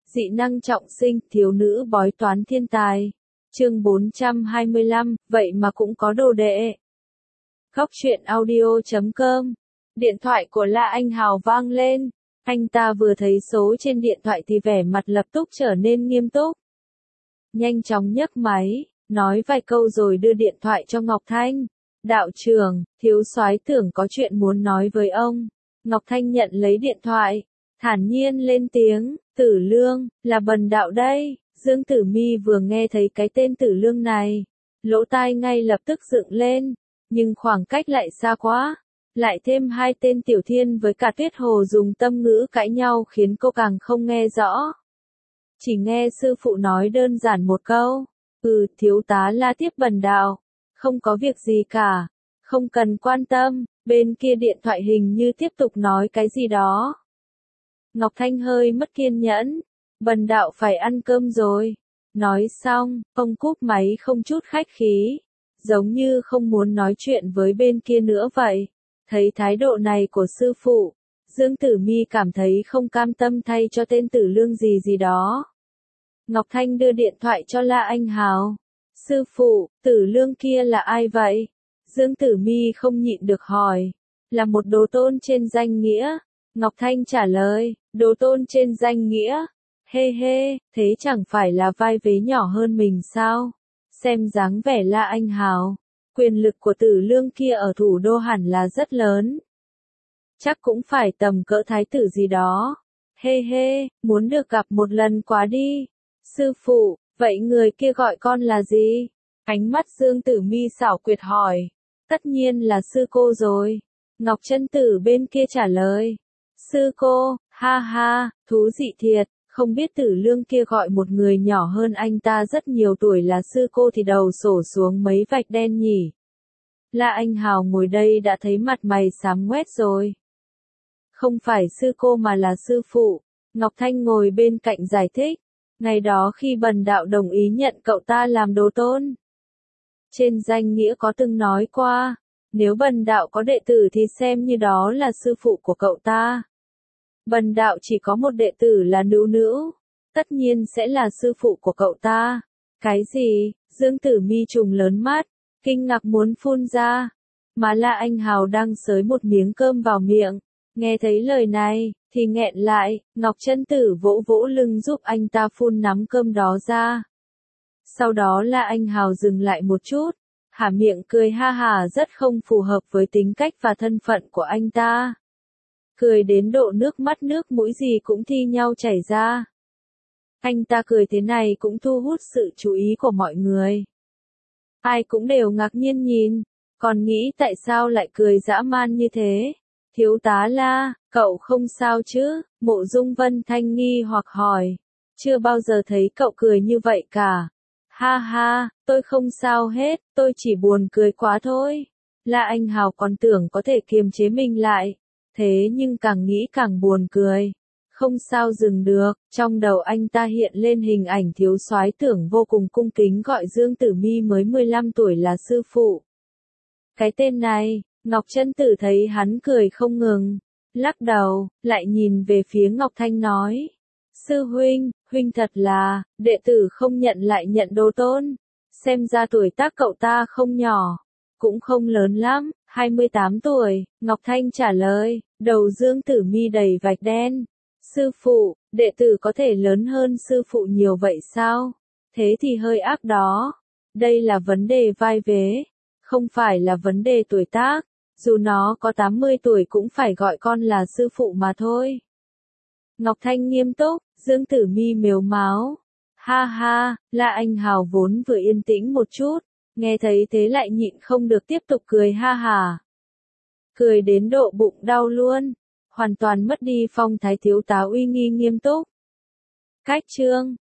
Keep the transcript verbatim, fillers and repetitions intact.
Dị năng trọng sinh, thiếu nữ bói toán thiên tài. Chương bốn trăm hai mươi lăm, vậy mà cũng có đồ đệ. Góc truyện audio chấm com. Điện thoại của La Anh Hào vang lên. Anh ta vừa thấy số trên điện thoại thì vẻ mặt lập tức trở nên nghiêm túc. Nhanh chóng nhấc máy, nói vài câu rồi đưa điện thoại cho Ngọc Thanh. Đạo trưởng, thiếu soái tưởng có chuyện muốn nói với ông. Ngọc Thanh nhận lấy điện thoại, thản nhiên lên tiếng, Tử Lương, là Bần Đạo đây. Dương Tử Mi vừa nghe thấy cái tên Tử Lương này, lỗ tai ngay lập tức dựng lên, nhưng khoảng cách lại xa quá. Lại thêm hai tên Tiểu Thiên với cả Tuyết Hồ dùng tâm ngữ cãi nhau khiến cô càng không nghe rõ. Chỉ nghe sư phụ nói đơn giản một câu, ừ, thiếu tá La tiếp Bần Đạo, không có việc gì cả, không cần quan tâm. Bên kia điện thoại hình như tiếp tục nói cái gì đó. Ngọc Thanh hơi mất kiên nhẫn, Bần Đạo phải ăn cơm rồi. Nói xong, ông cúp máy không chút khách khí, giống như không muốn nói chuyện với bên kia nữa vậy. Thấy thái độ này của sư phụ, Dương Tử Mi cảm thấy không cam tâm thay cho tên Tử Lương gì gì đó. Ngọc Thanh đưa điện thoại cho La Anh Hào. Sư phụ, Tử Lương kia là ai vậy? Dương Tử Mi không nhịn được hỏi. Là một đồ tôn trên danh nghĩa. Ngọc Thanh trả lời, đồ tôn trên danh nghĩa. Hê hê, thế chẳng phải là vai vế nhỏ hơn mình sao? Xem dáng vẻ La Anh Hào, quyền lực của Tử Lương kia ở thủ đô hẳn là rất lớn. Chắc cũng phải tầm cỡ thái tử gì đó. Hê hê, muốn được gặp một lần quá đi. Sư phụ, vậy người kia gọi con là gì? Ánh mắt Dương Tử Mi xảo quyệt hỏi. Tất nhiên là sư cô rồi. Ngọc Chân Tử bên kia trả lời. Sư cô, ha ha, thú dị thiệt. Không biết Tử Lương kia gọi một người nhỏ hơn anh ta rất nhiều tuổi là sư cô thì đầu sổ xuống mấy vạch đen nhỉ. La Anh Hào ngồi đây đã thấy mặt mày xám ngoét rồi. Không phải sư cô mà là sư phụ. Ngọc Thanh ngồi bên cạnh giải thích. Ngày đó khi Bần Đạo đồng ý nhận cậu ta làm đồ tôn, trên danh nghĩa có từng nói qua, nếu Bần Đạo có đệ tử thì xem như đó là sư phụ của cậu ta. Bần Đạo chỉ có một đệ tử là nữ nữ, tất nhiên sẽ là sư phụ của cậu ta. Cái gì? Dương Tử Mi trùng lớn mắt, kinh ngạc muốn phun ra. Mà La Anh Hào đang xới một miếng cơm vào miệng, nghe thấy lời này, thì nghẹn lại. Ngọc Chân Tử vỗ vỗ lưng giúp anh ta phun nắm cơm đó ra. Sau đó La Anh Hào dừng lại một chút, há miệng cười ha hả rất không phù hợp với tính cách và thân phận của anh ta. Cười đến độ nước mắt nước mũi gì cũng thi nhau chảy ra. Anh ta cười thế này cũng thu hút sự chú ý của mọi người. Ai cũng đều ngạc nhiên nhìn, còn nghĩ tại sao lại cười dã man như thế. Thiếu tá La, cậu không sao chứ? Mộ Dung Vân Thanh nghi hoặc hỏi. Chưa bao giờ thấy cậu cười như vậy cả. Ha ha, tôi không sao hết, tôi chỉ buồn cười quá thôi. La Anh Hào còn tưởng có thể kiềm chế mình lại. Thế nhưng càng nghĩ càng buồn cười. Không sao dừng được, trong đầu anh ta hiện lên hình ảnh thiếu soái tưởng vô cùng cung kính gọi Dương Tử Mi mới mười lăm tuổi là sư phụ. Cái tên này, Ngọc Chân Tử thấy hắn cười không ngừng, lắc đầu, lại nhìn về phía Ngọc Thanh nói. Sư huynh, huynh thật là, đệ tử không nhận lại nhận đồ tôn. Xem ra tuổi tác cậu ta không nhỏ, cũng không lớn lắm, hai mươi tám tuổi, Ngọc Thanh trả lời, đầu Dương Tử Mi đầy vạch đen. Sư phụ, đệ tử có thể lớn hơn sư phụ nhiều vậy sao? Thế thì hơi ác đó. Đây là vấn đề vai vế, không phải là vấn đề tuổi tác. Dù nó có tám mươi tuổi cũng phải gọi con là sư phụ mà thôi. Ngọc Thanh nghiêm túc, Dương Tử Mi mếu máo. Ha ha, La Anh Hào vốn vừa yên tĩnh một chút, nghe thấy thế lại nhịn không được tiếp tục cười ha hả. Cười đến độ bụng đau luôn, hoàn toàn mất đi phong thái thiếu tá uy nghi nghiêm túc. Cách chương